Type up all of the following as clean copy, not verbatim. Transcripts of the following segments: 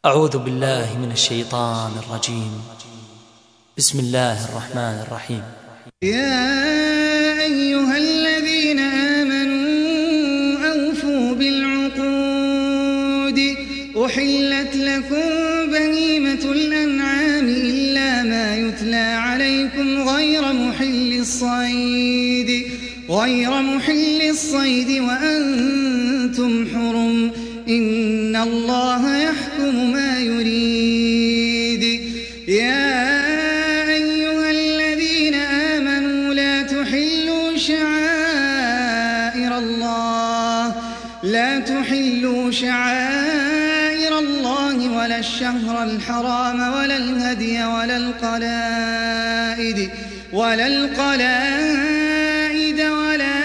أعوذ بالله من الشيطان الرجيم. بسم الله الرحمن الرحيم. يا أيها الذين آمنوا أوفوا بالعقود أحلت لكم بهيمة الأنعام إلا ما يتلى عليكم غير محل الصيد وأنتم حرم إن الله يحكم ما يريد. يا أيها الذين آمنوا لا تحلوا شعائر الله ولا الشهر الحرام ولا الهدي ولا القلائد ولا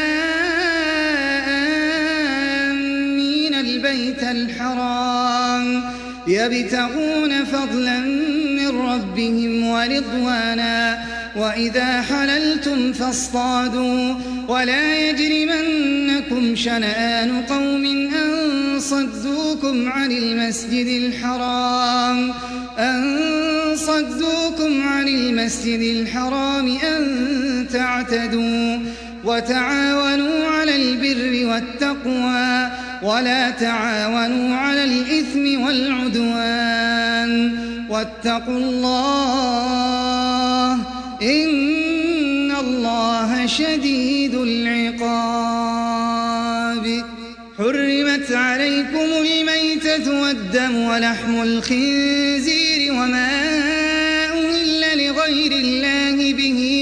آمين البيت الحرام يبتغون فضلا من ربهم ورضوانا وإذا حللتم فاصطادوا ولا يجرمنكم شنآن قوم أن صدوكم عن المسجد الحرام أن تعتدوا وتعاونوا على البر والتقوى ولا تعاونوا على الإثم والعدوان واتقوا الله إن الله شديد العقاب. حرمت عليكم الميتة والدم ولحم الخنزير وما أهل لغير الله به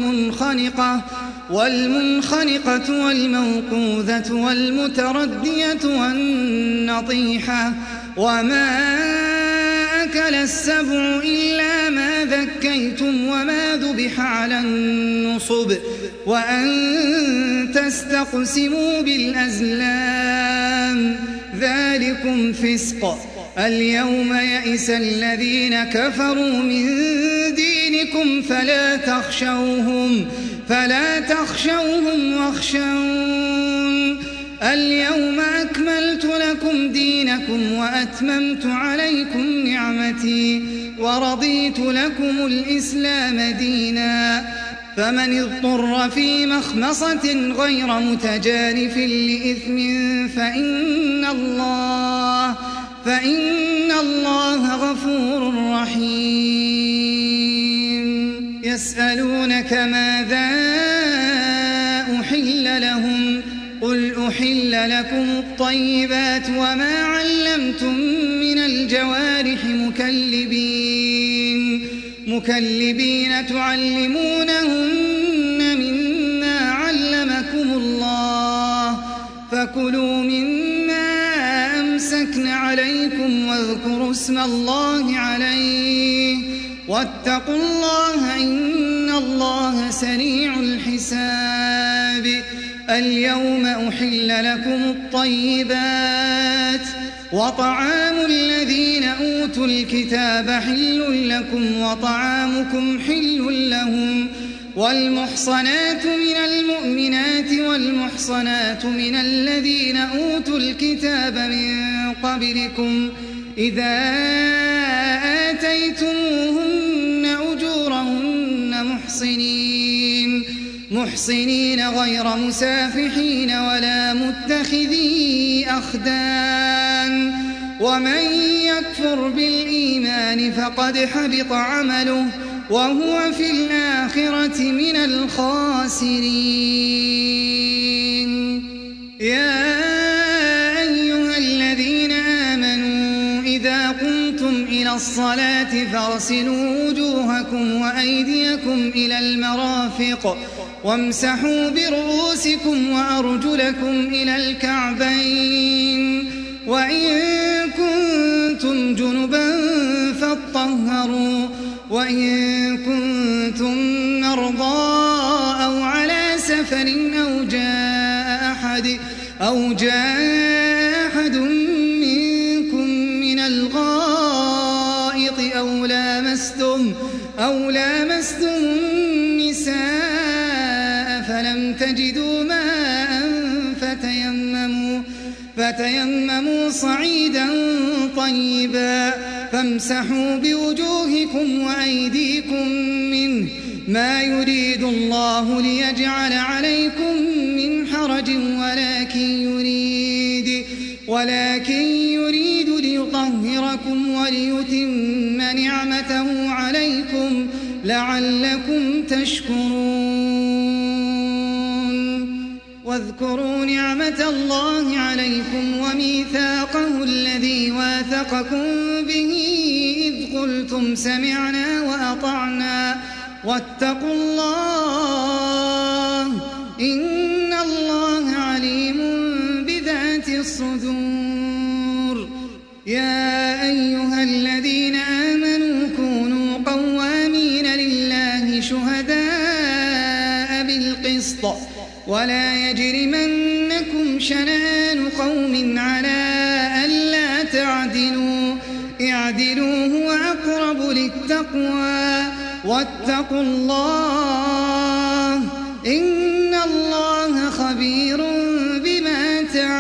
والمنخنقة والموقوذة والمتردية والنطيحة وما أكل السبع إلا ما ذكيتم وما ذبح على النصب وأن تستقسموا بالأزلام ذلكم فسق. اليوم يئس الذين كفروا من دينكم فلا تخشوهم واخشون. اليوم أكملت لكم دينكم وأتممت عليكم نعمتي ورضيت لكم الإسلام دينا. فمن اضطر في مخمصة غير متجانف لإثم فإن الله غفور رحيم. يسألونك ماذا أحل لهم قل أحل لكم الطيبات وما علمتم من الجوارح مكلبين تعلمونهن مما علمكم الله فكلوا مما أمسكن عليكم واذكروا اسم الله عليه واتقوا الله إن الله سريع الحساب. اليوم أحل لكم الطيبات وطعام الذين أوتوا الكتاب حل لكم وطعامكم حل لهم والمحصنات من المؤمنات والمحصنات من الذين أوتوا الكتاب من قبلكم إذا آتيتموهن أجورهن محصنين غير مسافحين ولا متخذي أخدان ومن يكفر بالإيمان فقد حبط عمله وهو في الآخرة من الخاسرين. يا أيها الذين آمنوا إذا قمتم إلى الصلاة فاغسلوا وجوهكم وأيديكم إلى المرافق وامسحوا برؤوسكم وأرجلكم إلى الكعبين وإن كنتم جنبا فاطهروا وإن كنتم مرضى أو على سفر أو جاء أحد منكم من الغائط أو لامستم النساء فلم تجدوا ماء فتيمموا صعيدا طيبا فامسحوا بوجوهكم وأيديكم منه ما يريد الله ليجعل عليكم من حرج ولكن يريد ليطهركم وليتم نعمته عليكم لعلكم تشكرون. واذكروا نعمة الله عليكم وميثاقه الذي واثقكم به إذ قلتم سمعنا وأطعنا واتقوا الله إن الله عليم بذات الصدور. يا أيها الذين آمنوا كونوا قوامين لله شهداء بالقسط ولا يجرمنكم شنآن قوم على ألا تعدلوا اعدلوا هو أقرب للتقوى واتقوا الله إن الله خبير بما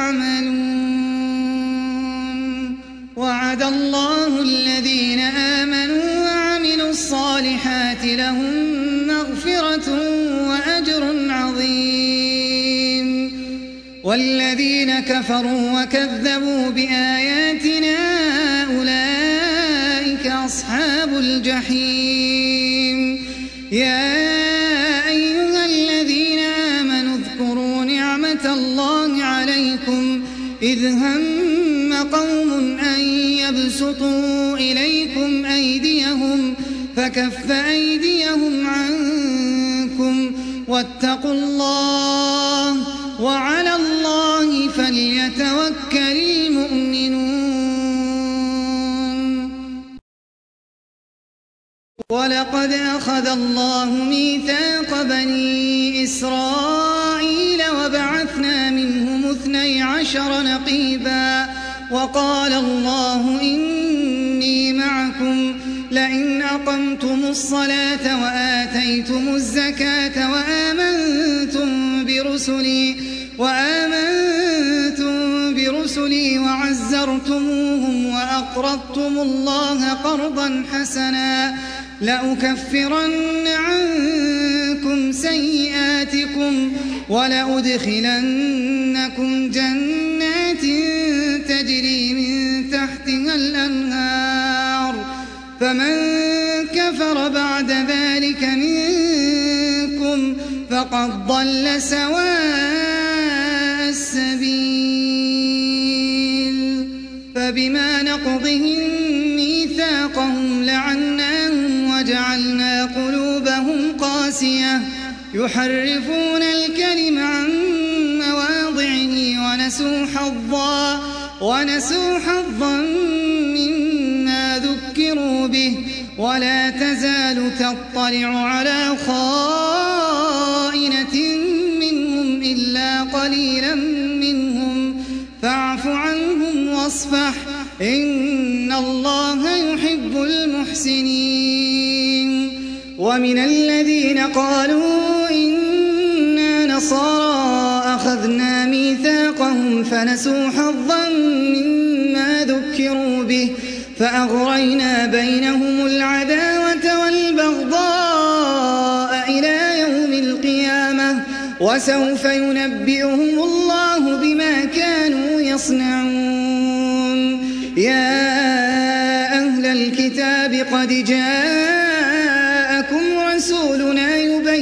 تعملون. وعد الله الذين آمنوا وعملوا الصالحات لهم مغفرة وأجر عظيم. والذين كفروا وكذبوا بآياتنا أولئك أصحاب الجحيم. يا أيها الذين آمنوا اذكروا نعمة الله عليكم إذ هم قوم أن يبسطوا إليكم أيديهم فكف أيديهم عنكم واتقوا الله وعلى الله فليتوكل المؤمنون. ولقد أخذ الله ميثاق بني إسرائيل وبعثنا منهم 12 نقيبا وقال الله إني معكم لئن أقمتم الصلاة وآتيتم الزكاة وآمنتم برسلي وعزرتموهم وأقرضتم الله قرضا حسنا لأكفرن عنكم سيئاتكم ولأدخلنكم جنات تجري من تحتها الأنهار فمن كفر بعد ذلك منكم فقد ضل سواء السبيل. فبما نقضهم ميثاقهم لعناهم وجعلنا قلوبهم قاسية يحرفون الكلم عن مواضعه ونسوا حظا مما ذكروا به ولا تزال تطلع على خائنة منهم إلا قليلا منهم فاعف عنهم واصفح إن الله يحب المحسنين. ومن الذين قالوا إنا نصارى أخذنا ميثاقهم فنسوا حظا مما ذكروا به فأغرينا بينهم العداوة والبغضاء إلى يوم القيامة وسوف ينبئهم الله بما كانوا يصنعون. يا أهل الكتاب قد جاءكم رسولنا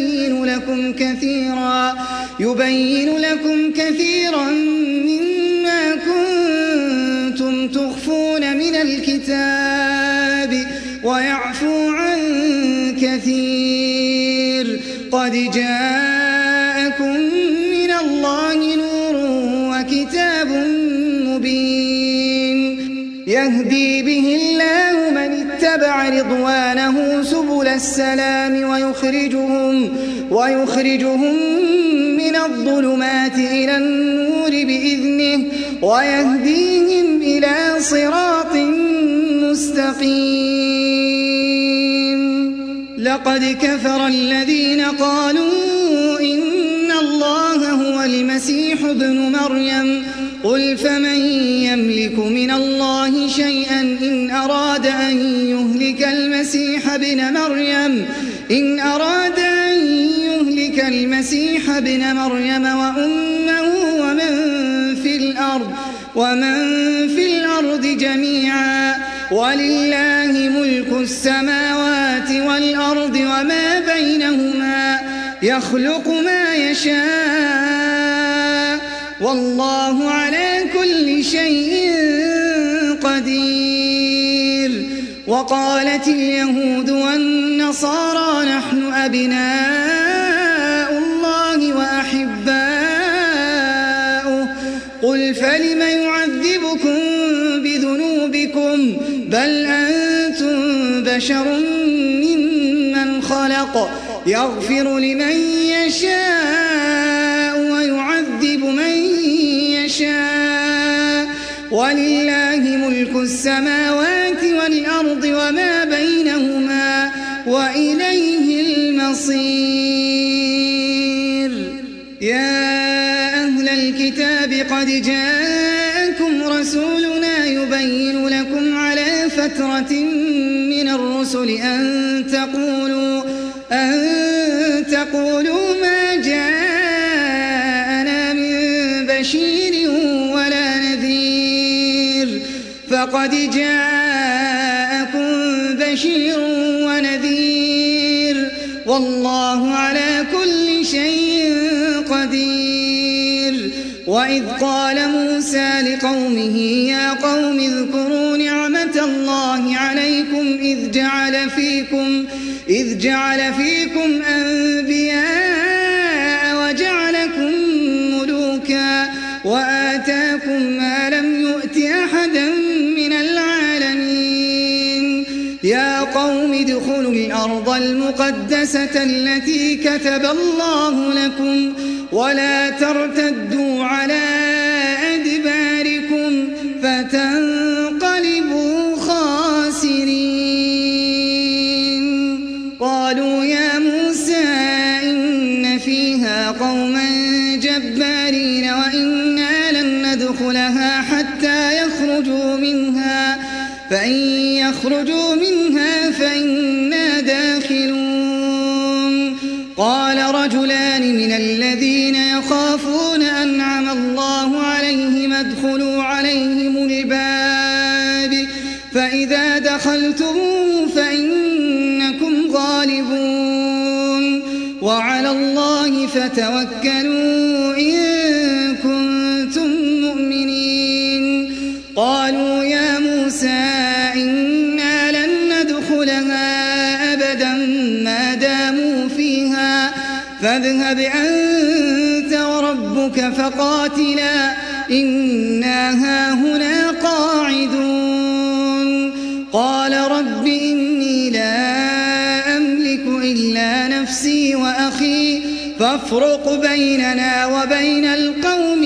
يبين لكم كثيرا مما كنتم تخفون من الكتاب ويعفو عن كثير. قد جاءكم من الله نور وكتاب مبين يهدي به الله من اتبع رضوانه سبل السلام ويخرجهم من الظلمات إلى النور بإذنه ويهديهم إلى صراط مستقيم. لقد كفر الذين قالوا إن الله هو المسيح ابن مريم قل فمن يملك من الله شيئا إن أراد أن يهلك المسيح ابن مريم وأمه ومن في الأرض جميعا ولله ملك السماوات والأرض وما بينهما يخلق ما يشاء والله على كل شيء قدير. وقالت اليهود والنصارى نحن أبناء الله وأحباؤه قل فلم يعذبكم بذنوبكم بل أنتم بشر ممن خلق يغفر لمن يشاء ويعذب من يشاء ولله ملك السماوات والأرض وما بينهما وإليه المصير. يا أهل الكتاب قد جاءكم رسولنا يبين لكم على فترة من الرسل أن تقولوا ما جاءنا من بشير ولا نذير فقد جاءكم بشير ونذير والله على كل شيء قدير. وإذ قال موسى لقومه يا قوم اذكروا نعمة الله عليكم إذ جعل فيكم أنبياء وجعلكم ملوكا وآتاكم ما لم يؤت أحدا من العالمين. يا قوم ادخلوا الأرض المقدسة التي كتب الله لكم ولا ترتدوا على أدباركم فتنقلبوا خاسرين. قالوا يا موسى إن فيها قوما جبارين وإنا لن ندخلها حتى يخرجوا منها فإن يخرجوا منها فإنا داخلون. قال رجلان من الذين يخافون أنعم الله عليهم ادخلوا عليهم الباب فإذا دخلتموه فإنكم غالبون وعلى الله فتوكلوا إن كنتم مؤمنين. قالوا يا موسى إنا لن ندخلها أبدا ما داموا فيها فاذهب أنت وربك فقاتلا إنا هاهنا قاعدون. قال رب إني لا أملك إلا نفسي وأخي فافرق بيننا وبين القوم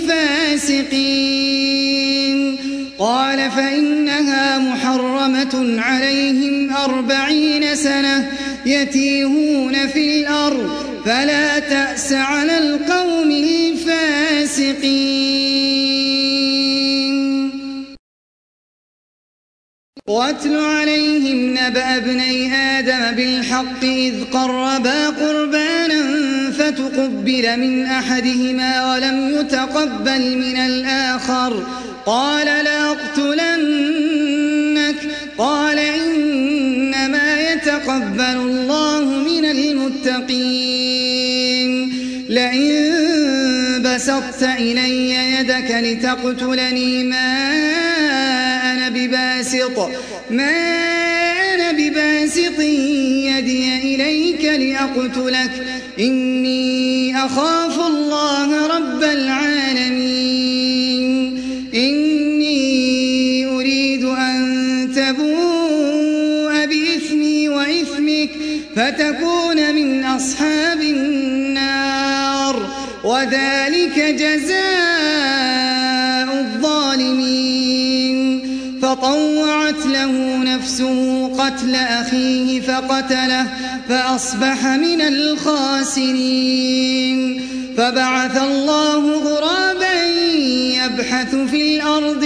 الفاسقين. قال فإنها محرمة عليهم 40 سنة يتيهون في الأرض فلا تأس على القوم الفاسقين. واتل عليهم نبأ ابني آدم بالحق إذ قربا قربانا فتقبل من أحدهما ولم يتقبل من الآخر قال لأقتلنك قال إنما يتقبل الله من المتقين. لئن بسطت إلي يدك لتقتلني ما أنا بباسط يدي إليك لأقتلك إني أخاف الله رب العالمين. إني أريد أن تبوء بإثمي وإثمك فتكون من أصحاب النار وذلك جزاء الظالمين. فطوعت له نفسه قتل أخيه فقتله فأصبح من الخاسرين. فبعث الله غرابا يبحث في الأرض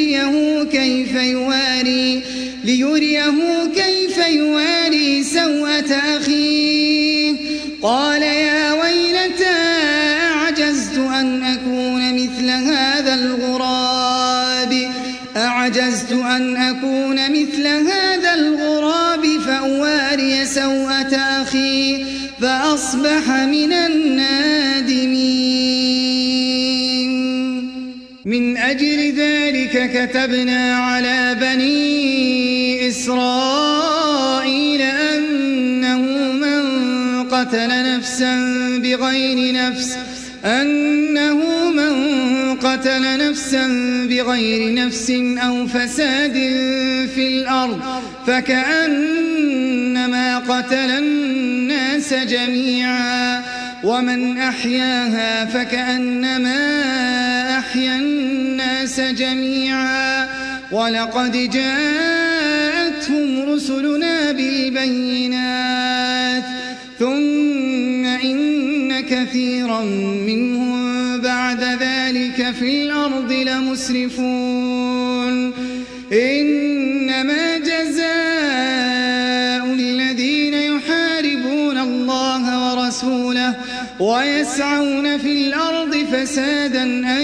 ليريه كيف يواري سوءة أخيه قال يا ويلتى أعجزت أن أكون مثل هذا الغراب فأواري سوءة أخي فأصبح من النادمين. من أجل ذلك كتبنا على بني إسرائيل أنه من قتل نفسا بغير نفس أو فساد في الأرض فكأنما قتل الناس جميعا ومن أحياها فكأنما أحيا الناس جميعا ولقد جاءتهم رسلنا بالبينات ثم إن كثيرا منهم بعد ذلك في الأرض لمسرفون. إنما جزاء الذين يحاربون الله ورسوله ويسعون في الأرض فسادا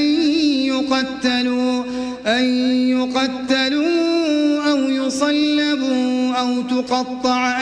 أن يقتلوا أو يصلبوا أو تقطع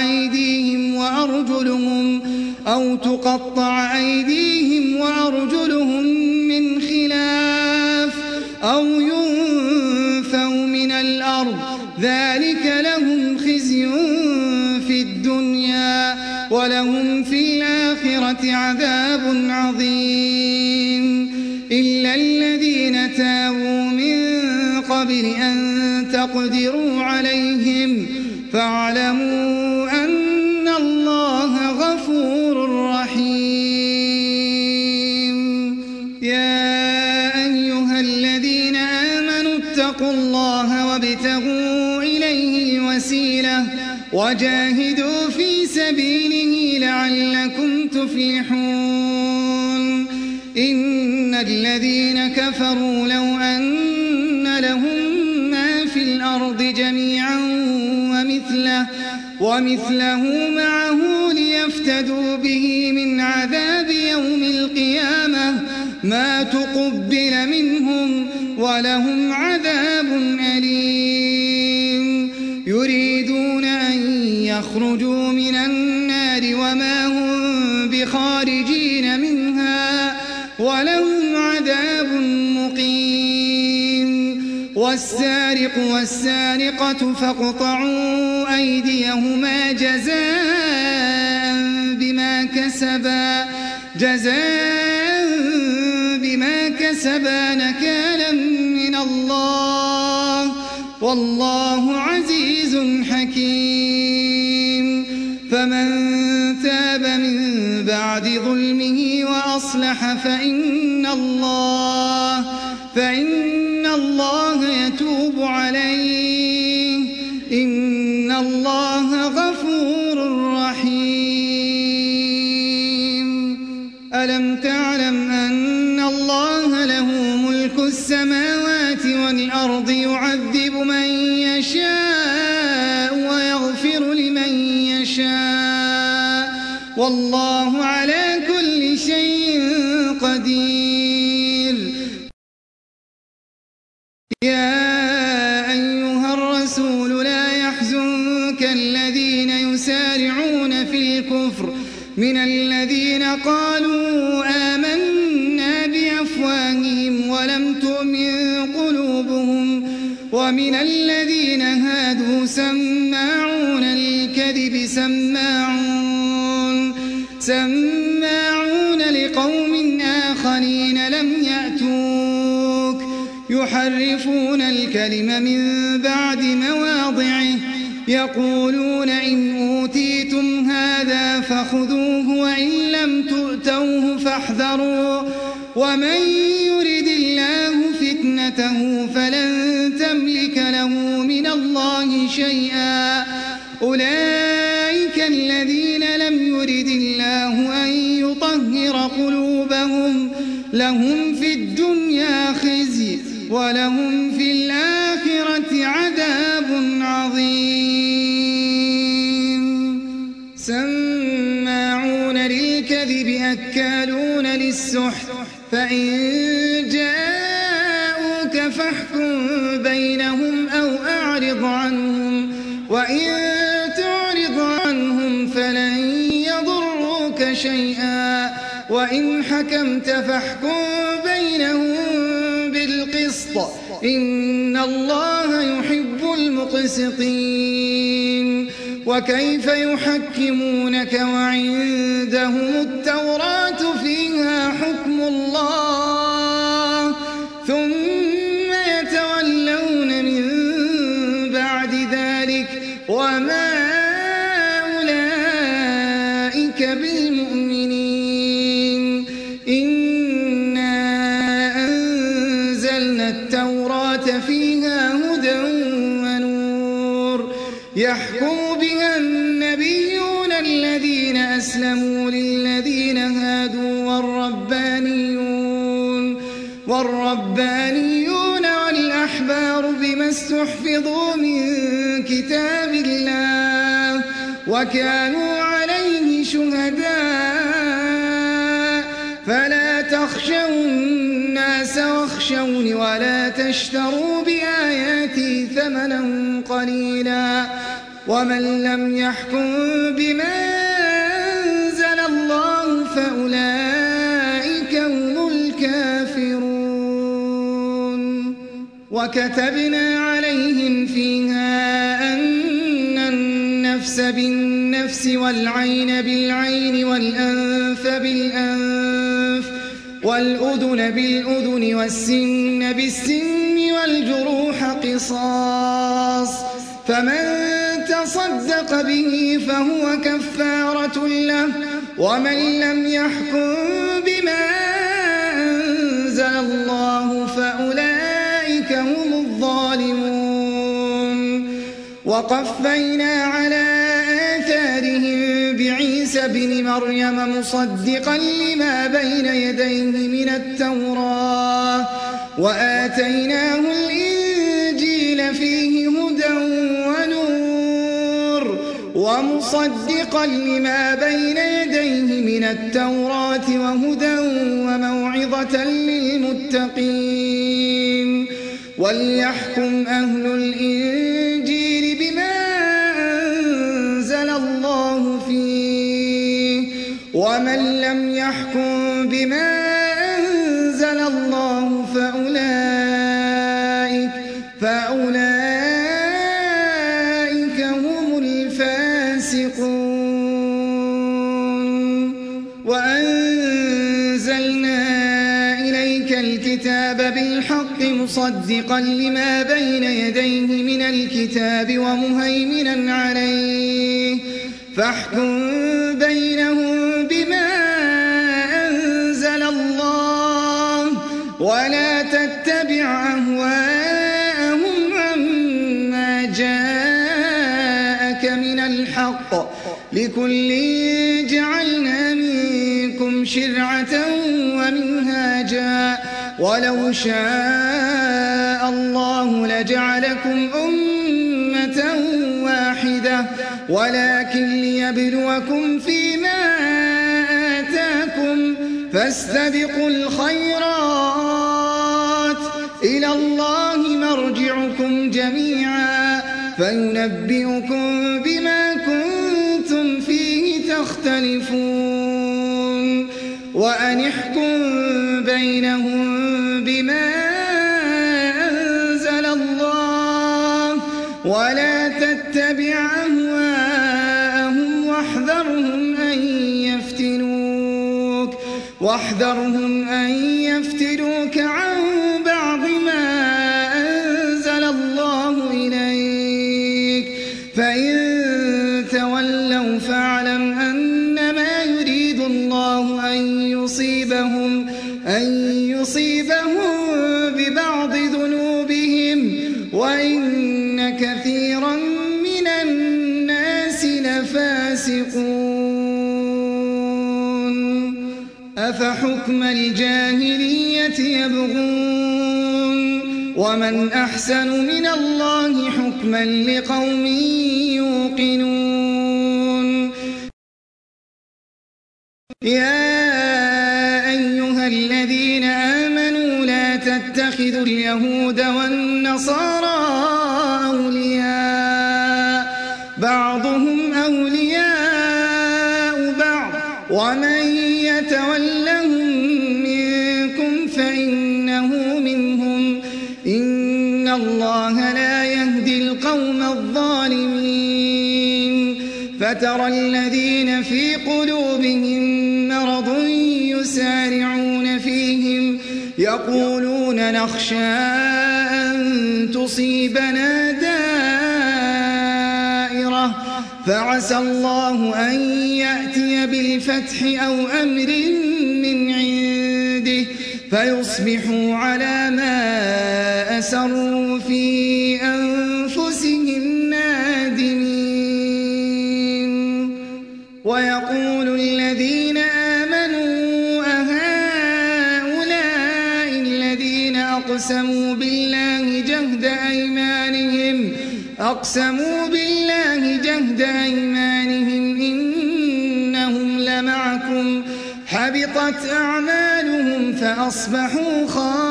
أيديهم وأرجلهم من خلاف أو ينفوا من الأرض ذلك لهم خزي في الدنيا ولهم في الآخرة عذاب عظيم. إلا الذين تابوا من قبل أن تقدروا عليهم فاعلموا أن الله غفور رحيم. يا أيها الذين آمنوا اتقوا الله وابتغوا إليه الوسيلة وجاهدوا في سبيله لعلكم تفلحون. إن الذين كفروا لو أن لهم ما في الأرض جميعا ومثله معه ليفتدوا به من عذاب يوم القيامة ما تقبل منهم ولهم عذاب أليم. يريدون أن يخرجوا من النار وما هم بخارجين منها ولهم عذاب مقيم. والسارق والسارقة فاقطعوا أيديهما جزاء بما كسبا نكالا من الله والله عزيز حكيم. فمن تاب من بعد ظلمه وأصلح فإن الله يتوب عليه إن الله غفور رحيم. ألم تعلم أن الله له ملك السماوات والأرض يعذب من يشاء ويغفر لمن يشاء والله على كل شيء قدير. يا أيها الرسول لا يحزنك الذين يسارعون في الكفر من الذين قالوا آمنا بأفواههم ولم تؤمن قلوبهم ومن الذين هادوا سماعون للكذب سماعون لقوم آخرين لم يأتوك يحرفون الكلم من بعد مواضعه يقولون إن أوتيتم هذا فخذوه وإن لم تؤتوه فاحذروا ومن يرد الله فتنته فلن تملك له من الله شيئا. أولئك الذين لم يرد الله أن يطهر قلوبهم لهم في الدنيا خزي ولهم في الآخرة عذاب عظيم. سماعون للكذب أكالون للسحت فإن جاءوك فاحكم بينهم أو أعرض عنهم وإن تعرض عنهم فلن يضروك شيئا وإن حكمت فاحكم بينهم بالقسط إن الله يحب المقسطين. وكيف يحكمونك وعندهم التوراة فيها حكم الله ثم يتولون من بعد ذلك وما أولئك بالمؤمنين. إنا أنزلنا التوراة فيها هدى ونور يحكم بها النبيون الذين أسلموا للذين هادوا والربانيون والأحبار بما استحفظوا من كتاب الله وكانوا عليه شهداء فلا تخشوا الناس واخشوني ولا تشتروا بآياتي ثمنا قليلا ومن لم يحكم بما أنزل الله فأولئك هم الكافرون. وكتبنا عليهم فيها أن النفس بالنفس والعين بالعين والأنف بالأنف والأذن بالأذن والسن بالسن والجروح قصاص فمن تصدق به فهو كفارة له ومن لم يحكم بما أنزل الله فأولئك هم الظالمون. وقفينا على آثارهم بعيسى بن مريم مصدقا لما بين يديه من التوراة وآتيناه الإنجيل فيه هدى ونور ومصدقا لما بين يديه من التوراة وهدى وموعظة للمتقين. وليحكم أهل الإنجيل بما أنزل الله فيه ومن لم يحكم بما أنزل الله فأولئك هم الفاسقون. وأنزلنا إليك الكتاب بالحق مصدقا لما بين يديه من الكتاب ومهيمنا عليه فاحكم بينهم بما أنزل الله ولا تتبع أهواءهم عما جاءك من الحق لكل جعلنا منكم شرعة ومنهاجا ولو شاء الله لجعلكم أمة واحدة ولكن ليبلوكم فيما آتاكم فاستبقوا الخيرات إلى الله مرجعكم جميعا فينبئكم بما كنتم فيه تختلفون. وأن احكم بينهم بما أنزل الله ولا تتبع أهواءهم واحذرهم أن يفتنوك عن بعض ما أنزل الله إليك فإن تولوا فاعلم أنما يريد الله أن يصيبهم ببعض ذنوبهم وإن كثيرا من الناس لفاسقون. أفحكم الجاهلية يبغون ومن أحسن من الله حكما لقوم يوقنون يا أيها الذين آمنوا لا تتخذوا اليهود والنصارى أولياء بعضهم أولياء بعض ومن يتولهم منكم فإنه منهم إن الله لا يهدي القوم الظالمين فترى الذين في قلوبهم مرض يسارعون فيهم يقولون نخشى أن تصيبنا دائرة فعسى الله أن يأتي بالفتح أو أمر من عنده فيصبحوا على ما أسروا في أنفسهم نادمين ويقول الذين آمنوا أهؤلاء الذين أقسموا بالله جهد أيمانهم إنهم لمعكم حبطت أعمالهم فأصبحوا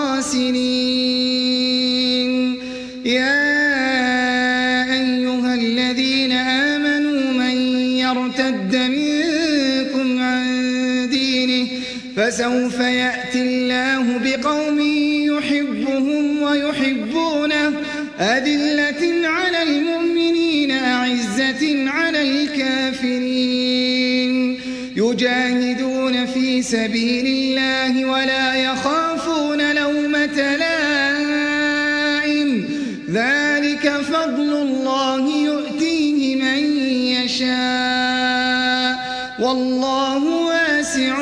خاسرين يا أيها الذين آمنوا من يرتد منكم عن دينه فسوف يأتي الله بقوم يحبهم ويحبونه أذلة على المؤمنين أعزة على الكافرين يجاهدون في سبيل الله ولا يخافون لومة لائم ذلك فضل الله يؤتيه من يشاء والله واسع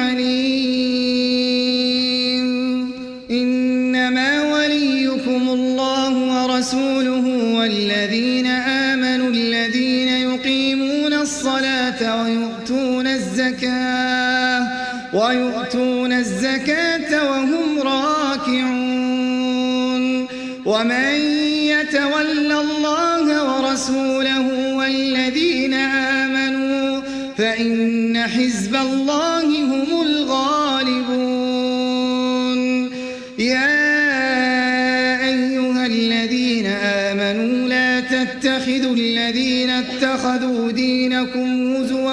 عليم إنما وليكم الله ورسوله والذين آمنوا الذين يقيمون الصلاة ويؤتون الزكاة وهم راكعون ومن يتول الله ورسوله والذين آمنوا فإن حزب الله هم الغالبون يا أيها الذين آمنوا لا تتخذوا الذين اتخذوا دينكم هزوا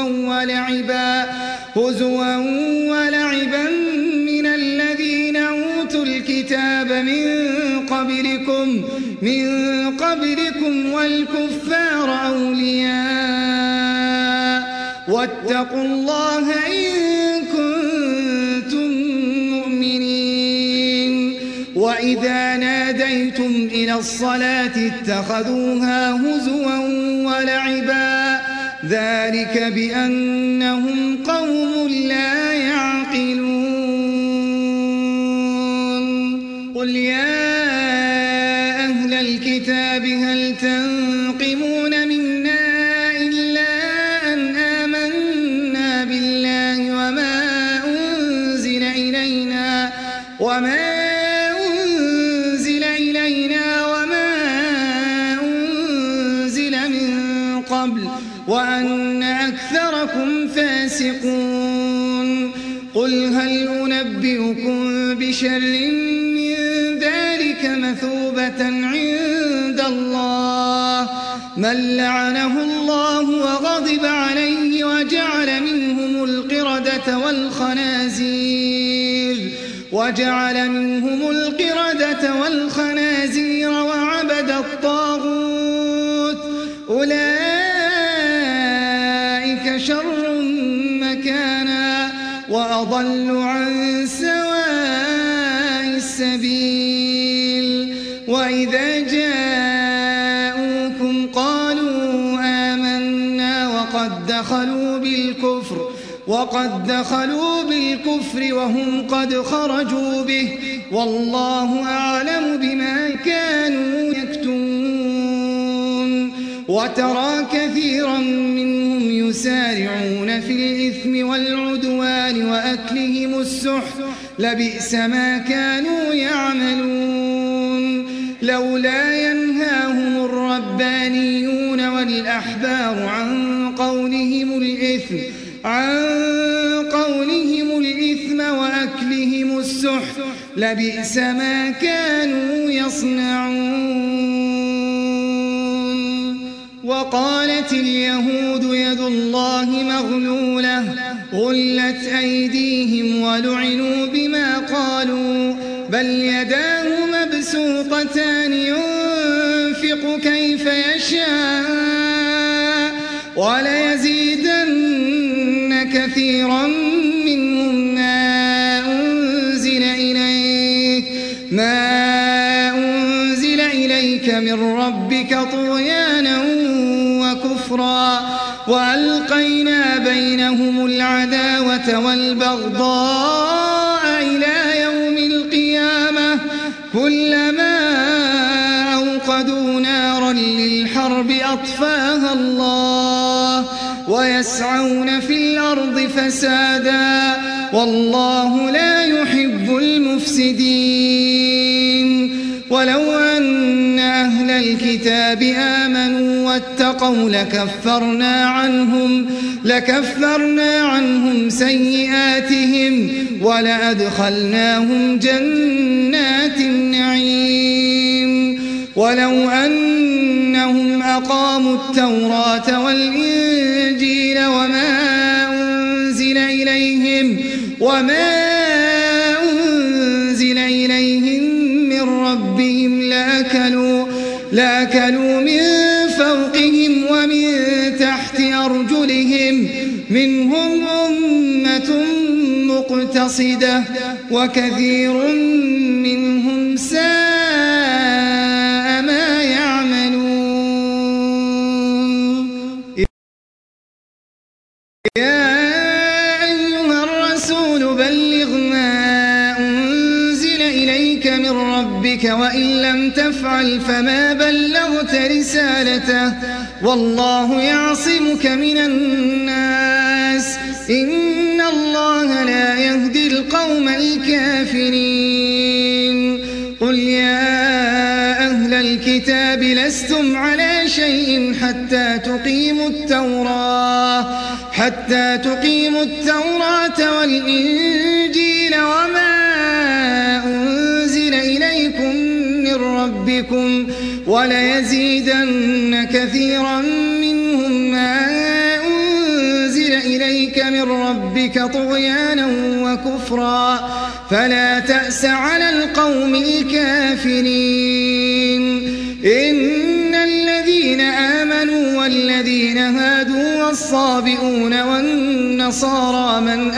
ولعبا من الذين أوتوا الكتاب من قبلكم والكفار أولياء واتقوا الله إن كنتم مؤمنين وإذا ناديتم إلى الصلاة اتخذوها هزوا ولعبا ذلك بأنهم قوم لا يعقلون قل يا أهل الكتاب هل تنقمون منا إلا أن آمنا بالله وما أنزل إلينا وما أنزل من قبل وأن أكثركم فاسقون قل هل أنبئكم بشر من ذلك مثوبة عند الله من لعنه الله وغضب عليه وجعل منهم القردة والخنازير وعبد الطاغوت أولئك شر مكانا وأضل عن سواء السبيل وإذا جاءوكم قالوا آمنا وقد دخلوا بالكفر وهم قد خرجوا به والله أعلم بما كانوا يكتمون وترى كثيرا منهم يسارعون في الإثم والعدوان وأكلهم السحت لبئس ما كانوا يعملون لولا ينهاهم الربانيون والأحبار عن قولهم الإثم وأكلهم السحت لبئس ما كانوا يصنعون. وقالت اليهود يد الله مغلولة غلت أيديهم ولعنوا بما قالوا بل يداه مبسوطتان ينفق كيف يشاء وليزيدن كثيرا منهم ما أنزل إليك من ربك طغيانا وكفرا وألقينا بينهم العداوة والبغضاء إلى يوم القيامة كلما أوقدوا نارا للحرب أطفاها الله ويسعون في الأرض فسادا والله لا يحب المفسدين. ولو أن أهل الكتاب آمنوا واتقوا لكفرنا عنهم سيئاتهم ولأدخلناهم جنات النعيم. ولو أنهم أقاموا التوراة والإنجيل وما أنزل إليهم من ربهم لأكلوا من فوقهم ومن تحت أرجلهم منهم أمة مقتصدة وكثير منهم ساء ما يعملون. يا أيها الرسول بلغ ما أنزل إليك من ربك وإن لم تفعل فما بلغت رسالته والله يعصمك من الناس إن الله لا يهدي القوم الكافرين. قل يا أهل الكتاب لستم على شيء حتى تقيموا التوراة والإنجيل وما أنزل إليكم من ربكم وليزيدن كثيرا منهم ما أنزل إليك من ربك طغيانا وكفرا فلا تأس على القوم الكافرين. إن الذين آمنوا والذين هادوا والصابئون والنصارى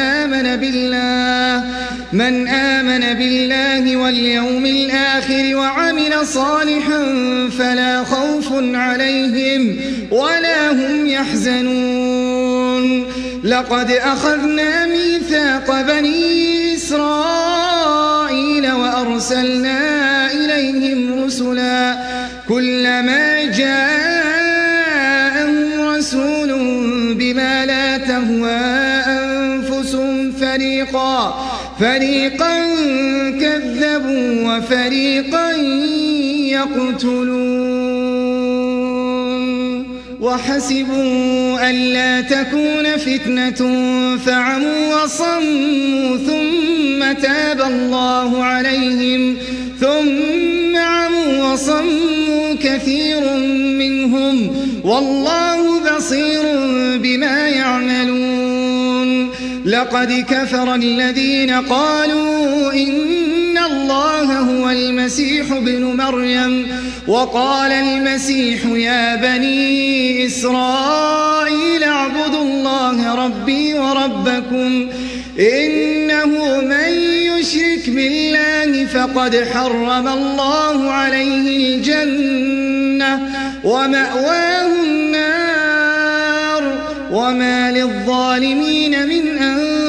من آمن بالله واليوم الآخر وعمل صالحا فلا خوف عليهم ولا هم يحزنون. لقد أخذنا ميثاق بني إسرائيل وأرسلنا إليهم رسلا كلما جاءهم رسول بما لا تهوى أنفسهم فريقا كذبوا وفريقا يقتلون. وحسبوا ألا تكون فتنة فعموا وصموا ثم تاب الله عليهم ثم عموا وصموا كثير منهم والله بصير بما يعملون. لقد كفر الذين قالوا إن الله هو المسيح ابن مريم وقال المسيح يا بني إسرائيل اعبدوا الله ربي وربكم إنه من يشرك بالله فقد حرم الله عليه الجنة ومأواه النار وما للظالمين من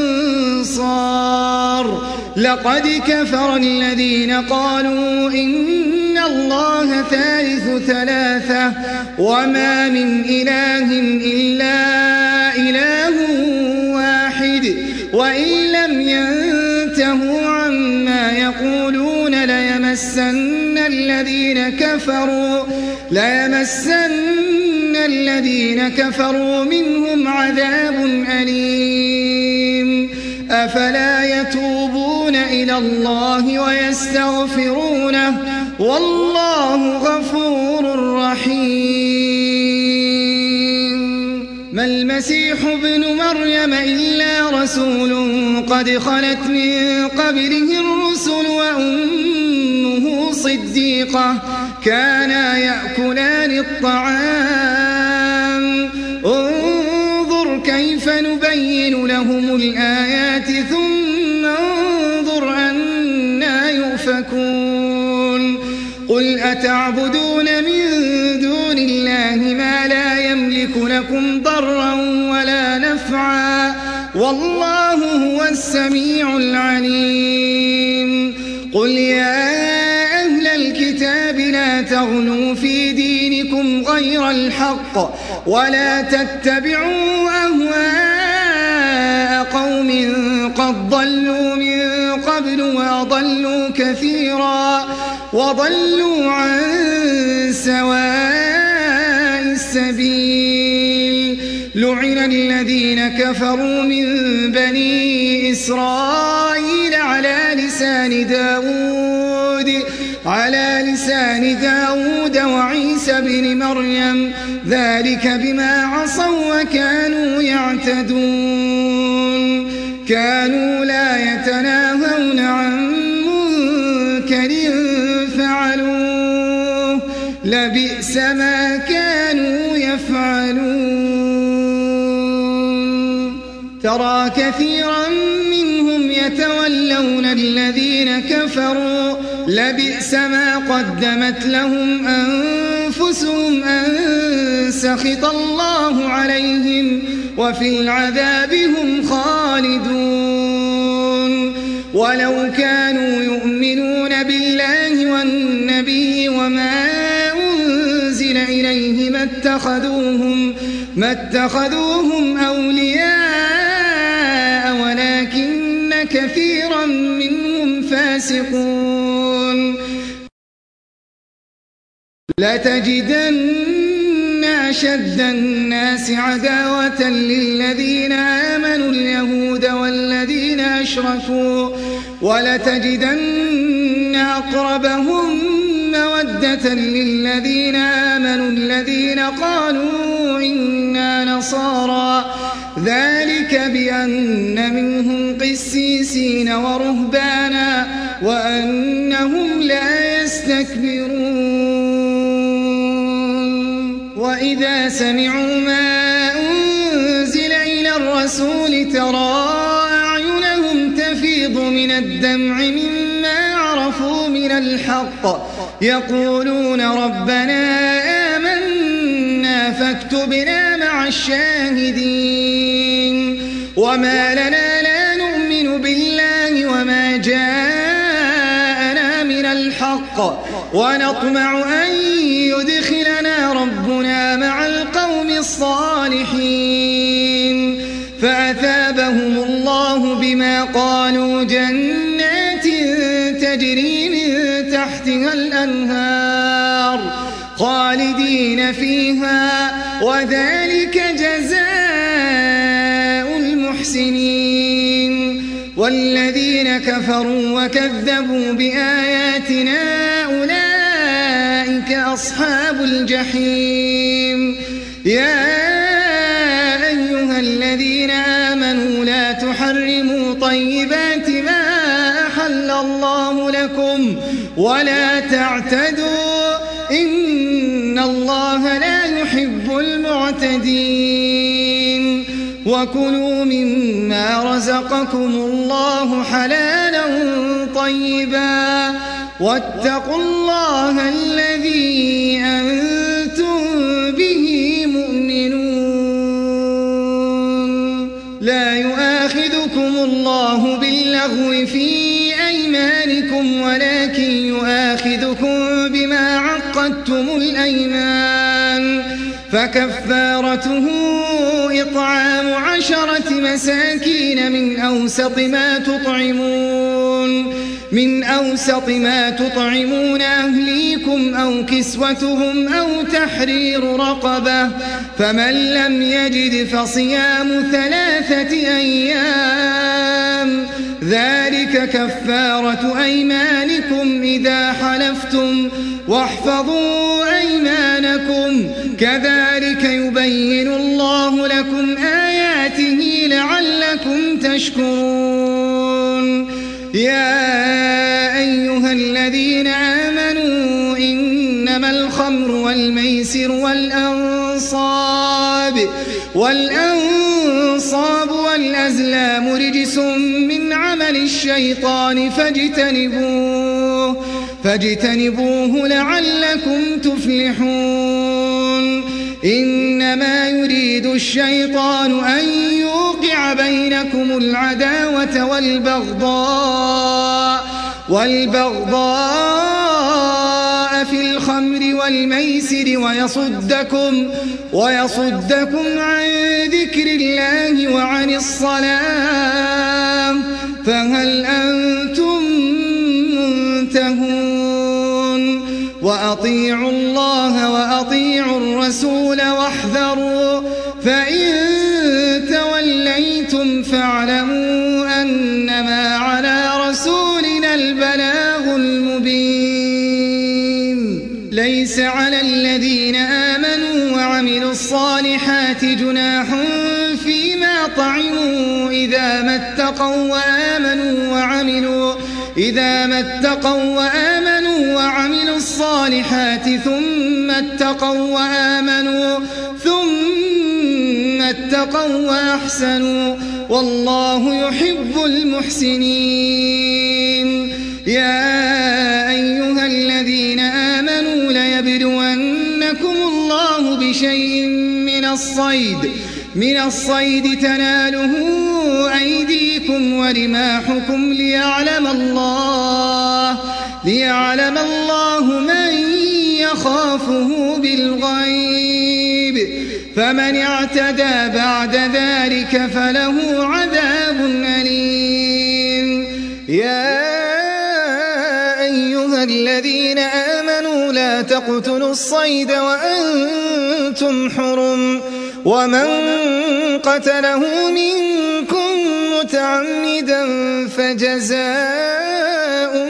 أنصار. لقد كفر الذين قالوا إن الله ثالث ثلاثة وما من إله إلا إله واحد وإن لم ينتهوا عما يقولون ليمسن الذين الذين كفروا منهم عذاب أليم أفلا يتوبون إلى الله ويستغفرونه والله غفور رحيم. ما المسيح ابن مريم إلا رسول قد خلت من قبله الرسل وأمه صديقة كانا يأكلان الطعام انظر كيف نبين لهم الآيات ثم انظر أنا يؤفكون. قل أتعبدون من دون الله ما لا يملك لكم ضرا ولا نفعا والله هو السميع العليم. قل يا أهل الكتاب لا تغلوا في دينكم غير الحق ولا تتبعوا أهواء قوم قد ضلوا من قبل وأضلوا كثيرا وضلوا عن سواء السبيل. لعن الذين كفروا من بني إسرائيل على لسان داود وعيسى بن مريم ذلك بما عصوا وكانوا يعتدون. كانوا لا يتناهون عن منكر فعلوه لبئس ما كانوا يفعلون. ترى كثيرا منهم يتولون الذين كفروا لبئس ما قدمت لهم أنفسهم أن سخط الله عليهم وفي العذاب هم خالدون. ولو كانوا يؤمنون بالله والنبي وما أنزل إليه ما اتخذوهم أولياء ولكن كثيرا منهم فاسقون. لتجدن أشد الناس عداوة للذين آمنوا اليهود والذين أشركوا ولتجدن أقربهم مودة للذين آمنوا الذين قالوا إنا نصارى ذلك بأن منهم قسيسين ورهبانا وأنهم لا يستكبرون. وإذا سمعوا ما أنزل إلى الرسول ترى أعينهم تفيض من الدمع مما عرفوا من الحق يقولون ربنا آمنا فاكتبنا مع الشاهدين. وما لنا لا نؤمن بالله وما جاءنا من الحق ونطمع أن يدخلنا ربنا مع القوم الصالحين. فأثابهم الله بما قالوا جنات تجري من تحتها الأنهار خالدين فيها وذلك جزاء المحسنين. والذين كفروا وكذبوا بآياتنا أولئك أصحاب الجحيم. يا أيها الذين آمنوا لا تحرموا طيبات ما أحل الله لكم ولا تعتدوا إن الله لا يحب المعتدين. وكلوا مما رزقكم الله حلالا طيبا واتقوا الله الذي أنتم به مؤمنون. لا يؤاخذكم الله باللغو في أيمانكم ولكن يؤاخذكم بما عقدتم الأيمان فكفارته إطعام 10 مساكين من أوسط ما تطعمون من أوسط ما تطعمون أهليكم أو كسوتهم أو تحرير رقبة، فمن لم يجد فصيام 3 أيام، ذلك كفارة أيمانكم إذا حلفتم، واحفظوا أيمانكم، كذلك يبين الله لكم آياته لعلكم تشكرون. يا أيها الذين آمنوا إنما الخمر والميسر والأنصاب والأزلام رجس من عمل الشيطان فاجتنبوه لعلكم تفلحون. إنما يريد الشيطان أن يوقع بينكم العداوة والبغضاء في الخمر والميسر ويصدكم عن ذكر الله وعن الصلاة، فهل أنتم منتهون؟ وأطيعوا الله وأطيعوا الرسول واحذروا، فإن توليتم فاعلموا أنما على رسولنا البلاغ المبين. ليس على الذين آمنوا وعملوا الصالحات جناح فيما طعموا إذا ما اتقوا وآمنوا وعملوا الصالحات ثم اتقوا وأحسنوا، والله يحب المحسنين. يا أيها الذين آمنوا ليبلونكم الله بشيء من الصيد تناله أيديكم ورماحكم ليعلم الله من يخافه بالغيب، فمن اعتدى بعد ذلك فله عذاب أليم. يا أيها الذين آمنوا لا تقتلوا الصيد وأنتم حرم، ومن قتله منكم متعمدا فجزاء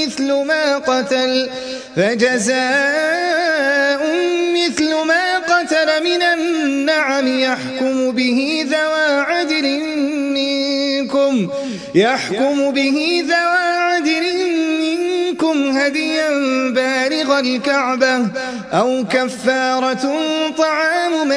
مثل ما قتل من النعم يحكم به ذوى عدل منكم هديا بالغ الكعبة أو كفارة طعام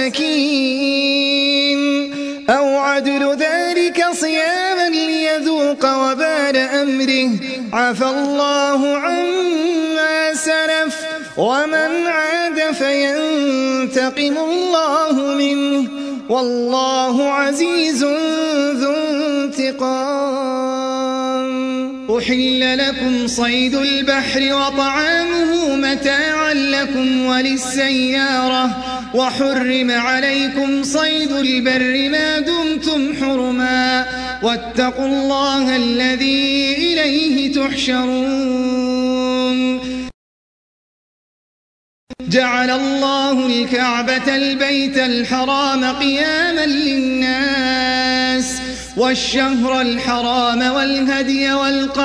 مساكين أو عدل ذلك صياما ليذوق وبال أمره، عفى الله عما سلف، ومن عاد فينتقم الله منه، والله عزيز ذو انتقام. أحل لكم صيد البحر وطعامه متاعا لكم وللسيارة، وحرم عليكم صيد البر ما دمتم حرما، واتقوا الله الذي إليه تحشرون. جعل الله الكعبة البيت الحرام قياما للناس والشهر الحرام والهدي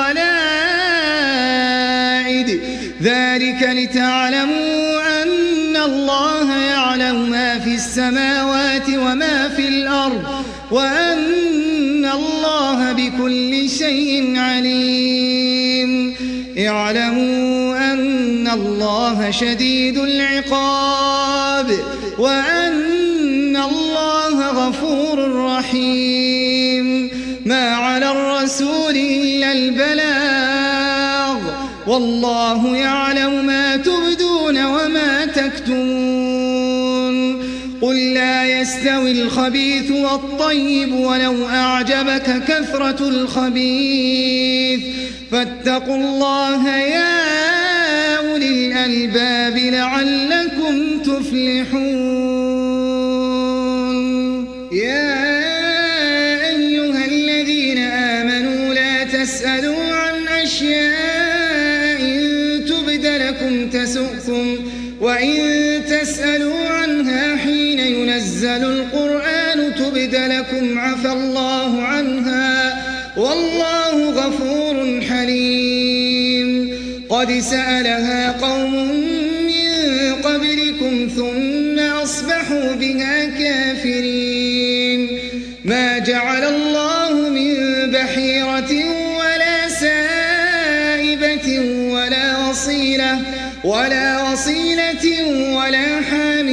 والقلائد، ذلك لتعلموا أن الله يعلم ما في السماوات وما في الأرض، وأن الله بكل شيء عليم. اعلموا أن الله شديد العقاب، وأن الله غفور رحيم. ما على الرسول إلا البلاغ، والله يعلم ما تبدون وما تكتمون. قل لا يستوي الخبيث والطيب ولو أعجبك كثرة الخبيث، فاتقوا الله يا أولي الألباب لعلكم تفلحون. يا أيها الذين آمنوا لا تسألوا عن ينزل القرآن تبد لكم عفى الله عنها والله غفور حليم. قد سألها قوم من قبلكم ثم أصبحوا بها كافرين. ما جعل الله من بحيرة ولا سائبة ولا وصيلة ولا حام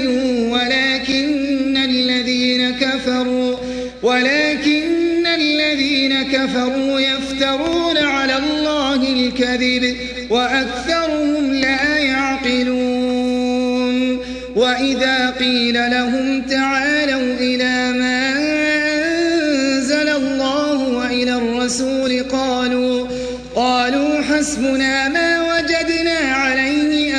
ولكن الذين كفروا يفترون على الله الكذب وأكثرهم لا يعقلون. وإذا قيل لهم تعالوا إلى ما أنزل الله وإلى الرسول قالوا حسبنا ما وجدنا عليه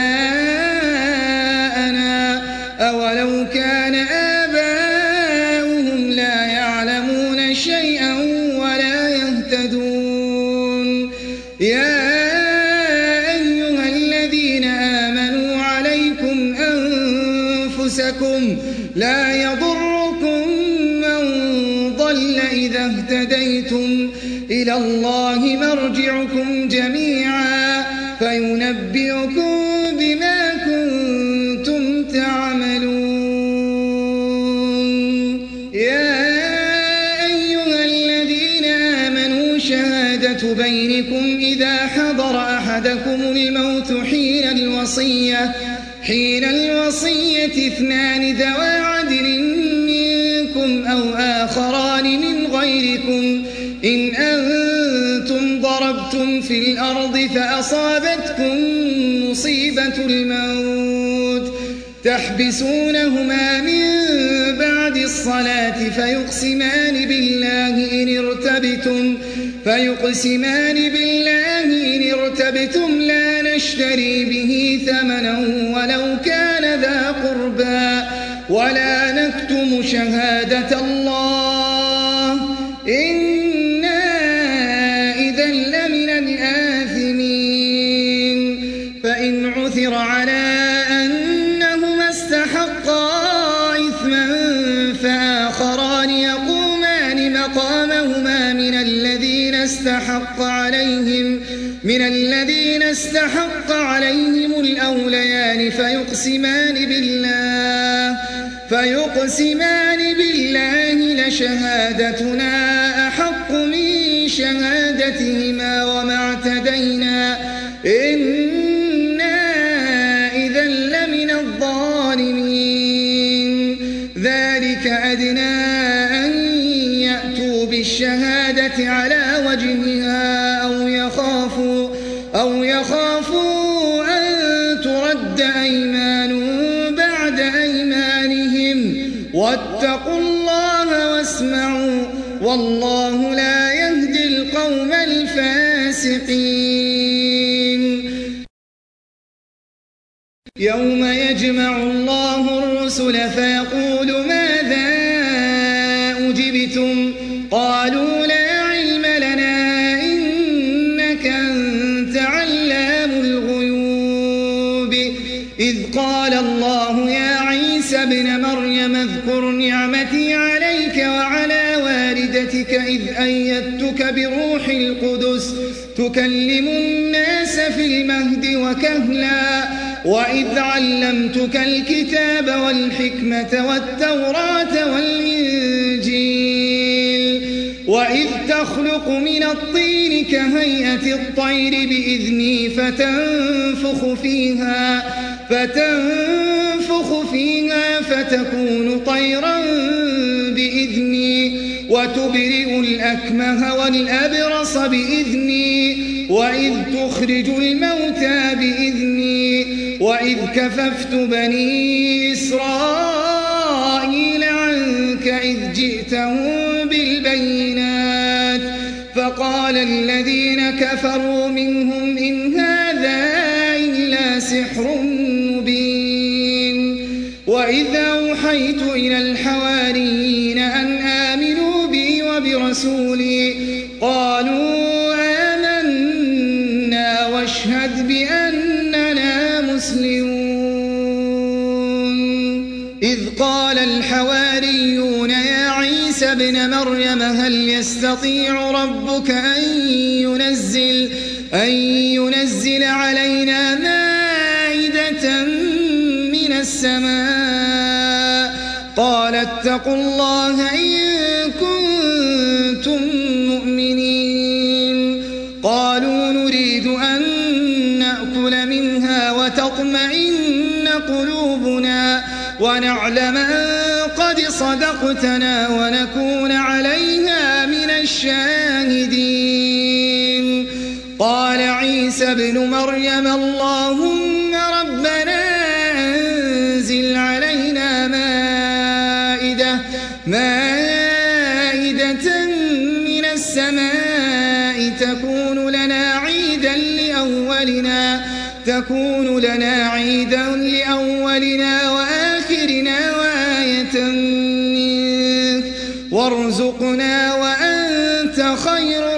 آباءنا أولو كان آباؤهم لا يعلمون شيئا ولا يهتدون. يا أيها الذين آمنوا عليكم أنفسكم لا يضركم من ضل إذا اهتديتم إلى الله مرجعكم جميعا فينبئكم بما كنتم تعملون. يا أيها الذين آمنوا شهادة بينكم إذا حضر أحدكم الموت حين الوصية اثنان ذوى عدل منكم أو آخران من غيركم إن أنتم ضربتم في الأرض فأصابتكم مصيبة الموت تحبسونهما من بعد الصلاة فيقسمان بالله إن ارتبتم لا نشتري به ثمنا ولو كان ذا قربى ولا نكتم شهادة الله إنا إذا لمن الآثمين. فإن عثر على أنهما استحقا إثما فآخران يقومان مقامهما من الذين استحق عليهم الأوليان فيقسمان بالله لشهادتنا أحق من شهادتهما وما اعتدينا إنا إذا لمن الظالمين. ذلك أدنى أن يأتوا بالشهادة على وجهها أو يخافوا أن ترد أيمان بعد أيمانهم واتقوا الله واسمعوا والله لا يهدي القوم الفاسقين. يوم يجمع الله الرسل فيقول ماذا أجبتم قالوا لا علم لنا إنك أنت علام الغيوب. إذ قال الله يا عيسى ابن مريم اذكر نعمتي عليك وعلى والدتك إذ أيدتك بروح القدس تكلم الناس في المهد وكهلا وإذ علمتك الكتاب والحكمة والتوراة والإنجيل وإذ تخلق من الطين كهيئة الطير بإذني فتنفخ فيها فتكون طيرا بإذني وتبرئ الأكمه والأبرص بإذني وإذ تخرج الموتى بإذني وإذ كففت بني إسرائيل عنك إذ جئتهم بالبينات فقال الذين كفروا منهم إن هذا إلا سحر مبين. وإذا أوحيت إلى الحواريين أن آمنوا بي وبرسولي قالوا آمنا واشهد بأننا مسلمون. إذ قال الحواريون يا عيسى ابن مريم هل يستطيع ربك أن ينزل علينا مائدة من السماء قال اتقوا الله إن كنتم مؤمنين قالوا نريد أن نأكل منها وتطمئن قلوبنا ونعلم أن قد صدقتنا ونكون عليها من الشاهدين قال عيسى ابن مريم اللهم ربنا أنزل علينا مائدة من السماء تكون لنا عيدا لأولنا وآخرنا وآية منك وارزقنا وأنت خير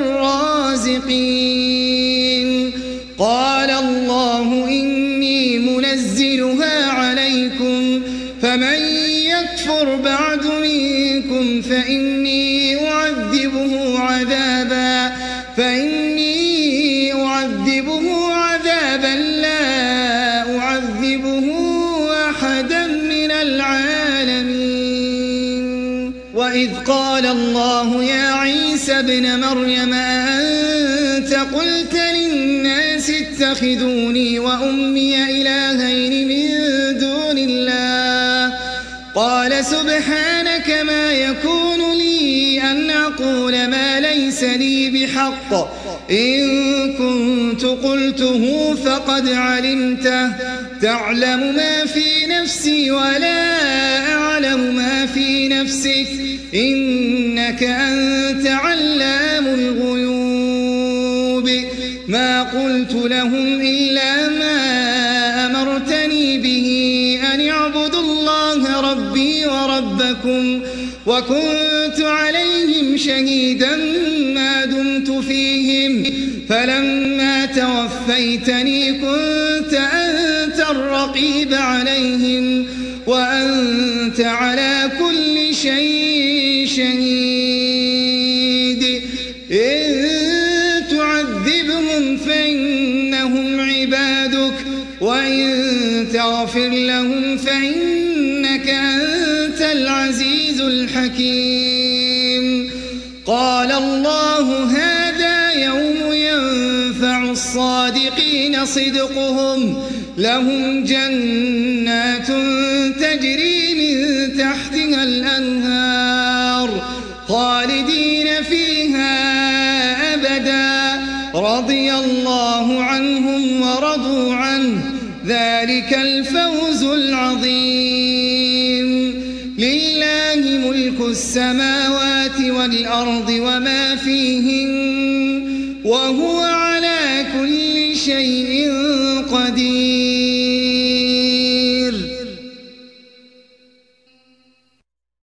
الرازقين قال الله إني منزلها عليكم فمن يكفر بعد منكم فإني أعذبه عذابا لا أعذبه أحدا من العالمين وإذ قال الله يا عيسى ابن مريم أنت قلت للناس اتخذوني وأمي إلهين من دون الله قال سبحانك ما يكون لي أن أقول ما ليس لي بحق إن كنت قلته فقد علمته تعلم ما في نفسي ولا أعلم ما في نفسك إنك أنت علام الغيوب ما قلت لهم إلا ما أمرتني به أن اعبدوا الله ربي وربكم وكنت عليهم شهيدا ما دمت فيهم فلما توفيتني كنت أنت الرقيب عليهم وأنت على كل شيء شهيد إن تعذبهم فإنهم عبادك وإن تغفر لهم فإنك أنت العزيز الحكيم قال الله هذا يوم ينفع الصادقين صدقهم لهم جنات تجري من تحتها الأنهار خالدين فيها أبدا رضي الله عنهم ورضوا عنه ذلك الفوز العظيم لله ملك السماوات والأرض وما فيهن وهو